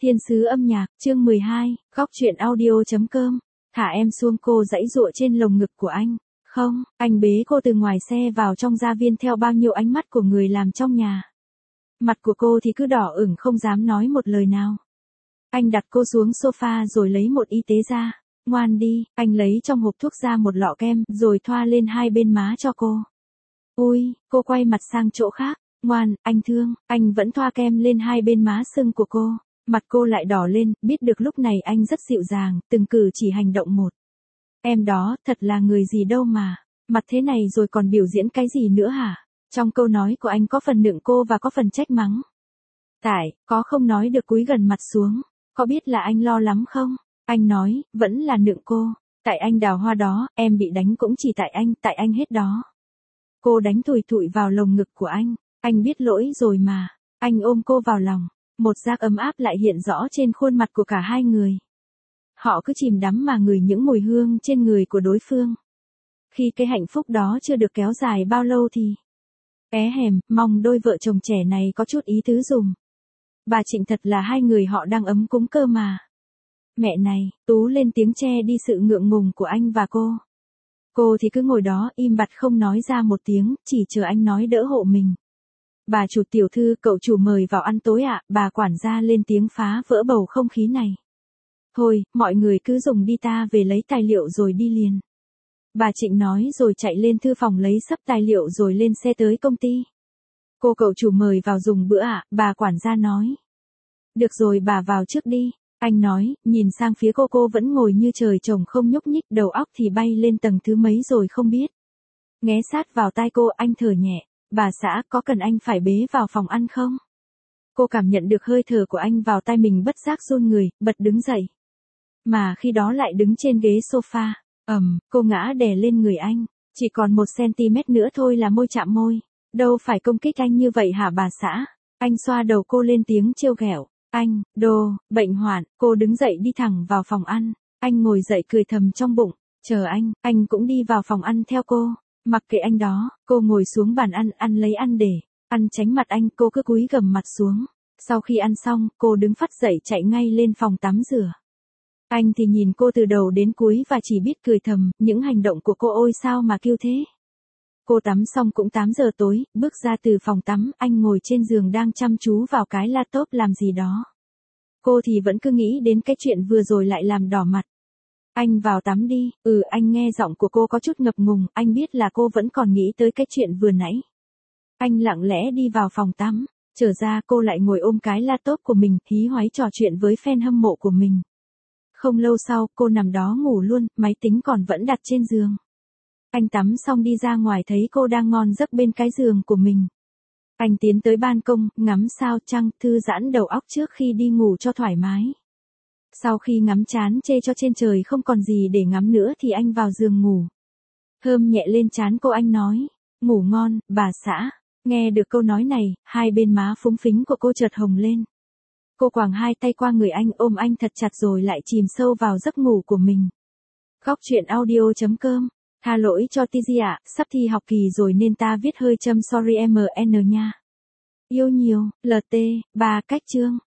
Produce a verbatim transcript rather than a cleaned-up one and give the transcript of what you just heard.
Thiên sứ âm nhạc, chương mười hai, góc truyện audio.com. Thả em xuống, cô giãy giụa trên lồng ngực của anh. Không, anh bế cô từ ngoài xe vào trong gia viên theo bao nhiêu ánh mắt của người làm trong nhà. Mặt của cô thì cứ đỏ ửng không dám nói một lời nào. Anh đặt cô xuống sofa rồi lấy một y tế ra. Ngoan đi, anh lấy trong hộp thuốc ra một lọ kem rồi thoa lên hai bên má cho cô. Ui, cô quay mặt sang chỗ khác. Ngoan, anh thương, anh vẫn thoa kem lên hai bên má sưng của cô. Mặt cô lại đỏ lên, biết được lúc này anh rất dịu dàng, từng cử chỉ hành động một. Em đó, thật là người gì đâu mà, mặt thế này rồi còn biểu diễn cái gì nữa hả? Trong câu nói của anh có phần nựng cô và có phần trách mắng. Tại, có không nói được cúi gần mặt xuống, có biết là anh lo lắm không? Anh nói, vẫn là nựng cô, tại anh đào hoa đó, em bị đánh cũng chỉ tại anh, tại anh hết đó. Cô đánh thùi thụi vào lồng ngực của anh, anh biết lỗi rồi mà, anh ôm cô vào lòng. Một giác ấm áp lại hiện rõ trên khuôn mặt của cả hai người. Họ cứ chìm đắm mà ngửi những mùi hương trên người của đối phương. Khi cái hạnh phúc đó chưa được kéo dài bao lâu thì... É hèm, mong đôi vợ chồng trẻ này có chút ý tứ dùm. Bà Trịnh thật là hai người họ đang ấm cúng cơ mà. Mẹ này, Tú lên tiếng che đi sự ngượng ngùng của anh và cô. Cô thì cứ ngồi đó im bặt không nói ra một tiếng, chỉ chờ anh nói đỡ hộ mình. Bà chủ tiểu thư, cậu chủ mời vào ăn tối ạ, à? Bà quản gia lên tiếng phá vỡ bầu không khí này. Thôi, mọi người cứ dùng đi, ta về lấy tài liệu rồi đi liền. Bà Trịnh nói rồi chạy lên thư phòng lấy sắp tài liệu rồi lên xe tới công ty. Cô cậu chủ mời vào dùng bữa ạ, à? Bà quản gia nói. Được rồi, bà vào trước đi. Anh nói, nhìn sang phía cô cô vẫn ngồi như trời trồng không nhúc nhích, đầu óc thì bay lên tầng thứ mấy rồi không biết. Nghé sát vào tai cô, anh thở nhẹ. Bà xã, có cần anh phải bế vào phòng ăn không? Cô cảm nhận được hơi thở của anh vào tai mình, bất giác run người, bật đứng dậy. Mà khi đó lại đứng trên ghế sofa. Ầm, um, cô ngã đè lên người anh. Chỉ còn một centimet nữa thôi là môi chạm môi. Đâu phải công kích anh như vậy hả bà xã? Anh xoa đầu cô lên tiếng trêu ghẹo. Anh, đồ, bệnh hoạn. Cô đứng dậy đi thẳng vào phòng ăn. Anh ngồi dậy cười thầm trong bụng. Chờ anh, anh cũng đi vào phòng ăn theo cô. Mặc kệ anh đó, cô ngồi xuống bàn ăn, ăn lấy ăn để, ăn tránh mặt anh, cô cứ cúi gằm mặt xuống. Sau khi ăn xong, cô đứng phắt dậy chạy ngay lên phòng tắm rửa. Anh thì nhìn cô từ đầu đến cuối và chỉ biết cười thầm, những hành động của cô ôi sao mà kiêu thế. Cô tắm xong cũng tám giờ tối, bước ra từ phòng tắm, anh ngồi trên giường đang chăm chú vào cái laptop làm gì đó. Cô thì vẫn cứ nghĩ đến cái chuyện vừa rồi lại làm đỏ mặt. Anh vào tắm đi, ừ anh nghe giọng của cô có chút ngập ngùng, anh biết là cô vẫn còn nghĩ tới cái chuyện vừa nãy. Anh lặng lẽ đi vào phòng tắm, trở ra cô lại ngồi ôm cái laptop của mình, hí hoáy trò chuyện với fan hâm mộ của mình. Không lâu sau, cô nằm đó ngủ luôn, máy tính còn vẫn đặt trên giường. Anh tắm xong đi ra ngoài thấy cô đang ngon giấc bên cái giường của mình. Anh tiến tới ban công, ngắm sao trăng, thư giãn đầu óc trước khi đi ngủ cho thoải mái. Sau khi ngắm chán chê cho trên trời không còn gì để ngắm nữa thì anh vào giường ngủ. Thơm nhẹ lên trán cô, anh nói, ngủ ngon, bà xã. Nghe được câu nói này, hai bên má phúng phính của cô chợt hồng lên. Cô quàng hai tay qua người anh, ôm anh thật chặt rồi lại chìm sâu vào giấc ngủ của mình. Góc truyện audio.com. Tha lỗi cho Tizi ạ, sắp thi học kỳ rồi nên ta viết hơi châm sorry em en nha. Yêu nhiều, lờ tê, ba cách chương.